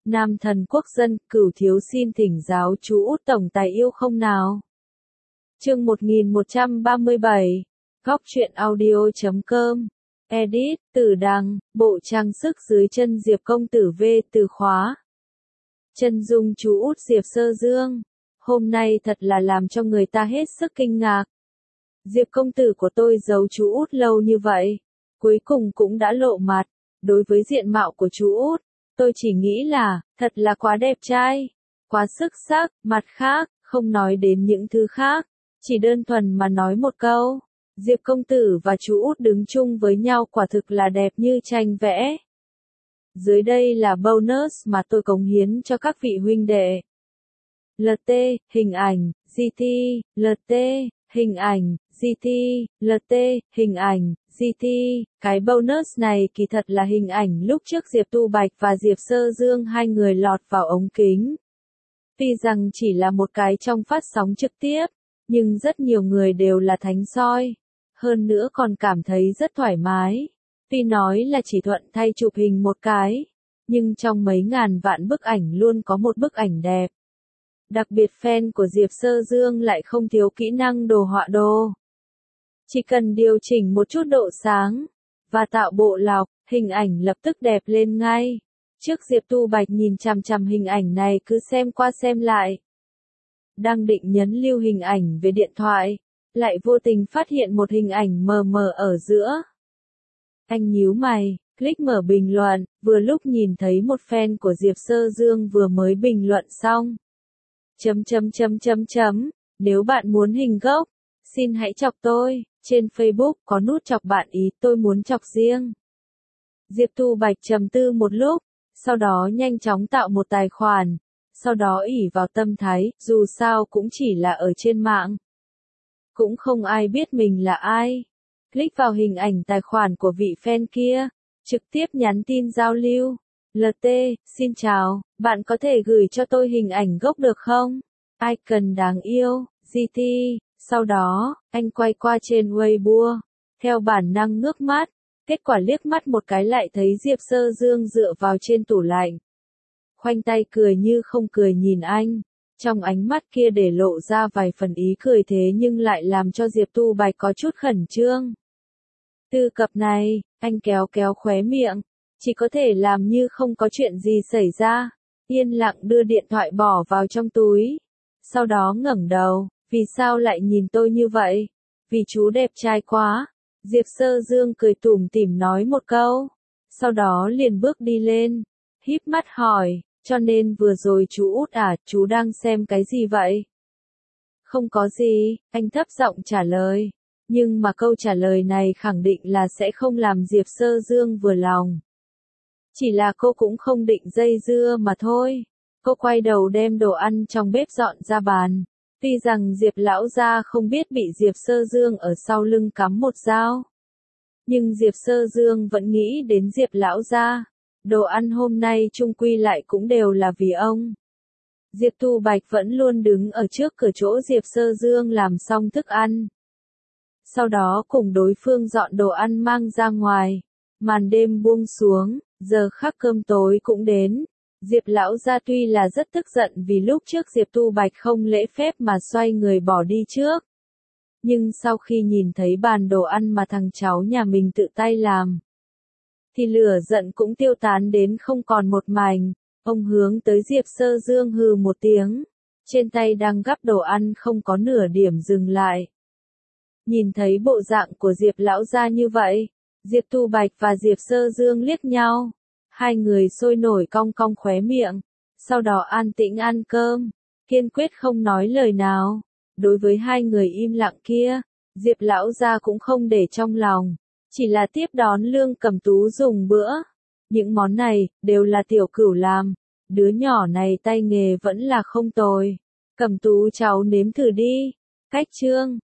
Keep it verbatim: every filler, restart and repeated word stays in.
Nam thần quốc dân, Cửu thiếu xin thỉnh giáo chú Út tổng tài yêu không nào. Chương một nghìn một trăm ba mươi bảy, Góc truyện audio chấm com. Edit, Tử Đằng, bộ trang sức dưới chân Diệp công tử V từ khóa. Chân dung chú Út Diệp Sơ Dương. Hôm nay thật là làm cho người ta hết sức kinh ngạc. Diệp công tử của tôi giấu chú Út lâu như vậy, cuối cùng cũng đã lộ mặt. Đối với diện mạo của chú Út, tôi chỉ nghĩ là, thật là quá đẹp trai, quá xuất sắc, mặt khác, không nói đến những thứ khác, chỉ đơn thuần mà nói một câu, Diệp công tử và chú Út đứng chung với nhau quả thực là đẹp như tranh vẽ. Dưới đây là bonus mà tôi cống hiến cho các vị huynh đệ. lờ tê, hình ảnh, giê tê, lờ tê, hình ảnh, giê tê, lờ tê, hình ảnh, giê tê. Cái bonus này kỳ thật là hình ảnh lúc trước Diệp Tu Bạch và Diệp Sơ Dương hai người lọt vào ống kính. Tuy rằng chỉ là một cái trong phát sóng trực tiếp, nhưng rất nhiều người đều là thánh soi. Hơn nữa còn cảm thấy rất thoải mái. Tuy nói là chỉ thuận thay chụp hình một cái, nhưng trong mấy ngàn vạn bức ảnh luôn có một bức ảnh đẹp. Đặc biệt fan của Diệp Sơ Dương lại không thiếu kỹ năng đồ họa đồ. Chỉ cần điều chỉnh một chút độ sáng, và tạo bộ lọc, hình ảnh lập tức đẹp lên ngay. Trước Diệp Tu Bạch nhìn chằm chằm hình ảnh này cứ xem qua xem lại. Đang định nhấn lưu hình ảnh về điện thoại, lại vô tình phát hiện một hình ảnh mờ mờ ở giữa. Anh nhíu mày, click mở bình luận, vừa lúc nhìn thấy một fan của Diệp Sơ Dương vừa mới bình luận xong. Chấm chấm chấm chấm chấm, nếu bạn muốn hình gốc, xin hãy chọc tôi, trên Facebook có nút chọc bạn ý, tôi muốn chọc riêng. Diệp Tu Bạch trầm tư một lúc, sau đó nhanh chóng tạo một tài khoản, sau đó ỷ vào tâm thái, dù sao cũng chỉ là ở trên mạng. Cũng không ai biết mình là ai. Click vào hình ảnh tài khoản của vị fan kia, trực tiếp nhắn tin giao lưu. lờ tê, xin chào, bạn có thể gửi cho tôi hình ảnh gốc được không? Icon đáng yêu, giê tê. Sau đó, anh quay qua trên Weibo, theo bản năng ngước mắt, kết quả liếc mắt một cái lại thấy Diệp Sơ Dương dựa vào trên tủ lạnh. Khoanh tay cười như không cười nhìn anh, trong ánh mắt kia để lộ ra vài phần ý cười thế nhưng lại làm cho Diệp Tu Bạch có chút khẩn trương. Từ cặp này, anh kéo kéo khóe miệng, chỉ có thể làm như không có chuyện gì xảy ra, yên lặng đưa điện thoại bỏ vào trong túi. Sau đó ngẩng đầu, vì sao lại nhìn tôi như vậy? Vì chú đẹp trai quá. Diệp Sơ Dương cười tủm tỉm nói một câu, sau đó liền bước đi lên, híp mắt hỏi, cho nên vừa rồi chú Út à, chú đang xem cái gì vậy? Không có gì, anh thấp giọng trả lời, nhưng mà câu trả lời này khẳng định là sẽ không làm Diệp Sơ Dương vừa lòng. Chỉ là cô cũng không định dây dưa mà thôi. Cô quay đầu đem đồ ăn trong bếp dọn ra bàn. Tuy rằng Diệp lão gia không biết bị Diệp Sơ Dương ở sau lưng cắm một dao, nhưng Diệp Sơ Dương vẫn nghĩ đến Diệp lão gia. Đồ ăn hôm nay chung quy lại cũng đều là vì ông. Diệp Tu Bạch vẫn luôn đứng ở trước cửa chỗ Diệp Sơ Dương làm xong thức ăn. Sau đó cùng đối phương dọn đồ ăn mang ra ngoài. Màn đêm buông xuống, giờ khắc cơm tối cũng đến. Diệp lão gia tuy là rất tức giận vì lúc trước Diệp Tu Bạch không lễ phép mà xoay người bỏ đi trước. Nhưng sau khi nhìn thấy bàn đồ ăn mà thằng cháu nhà mình tự tay làm, thì lửa giận cũng tiêu tán đến không còn một mảnh. Ông hướng tới Diệp Sơ Dương hừ một tiếng, trên tay đang gắp đồ ăn không có nửa điểm dừng lại. Nhìn thấy bộ dạng của Diệp lão gia như vậy, Diệp Tu Bạch và Diệp Sơ Dương liếc nhau. Hai người sôi nổi cong cong khóe miệng, sau đó an tĩnh ăn cơm, kiên quyết không nói lời nào. Đối với hai người im lặng kia, Diệp lão gia cũng không để trong lòng, chỉ là tiếp đón Lương Cẩm Tú dùng bữa. Những món này, đều là tiểu cửu làm, đứa nhỏ này tay nghề vẫn là không tồi. Cẩm Tú cháu nếm thử đi. Cách chương,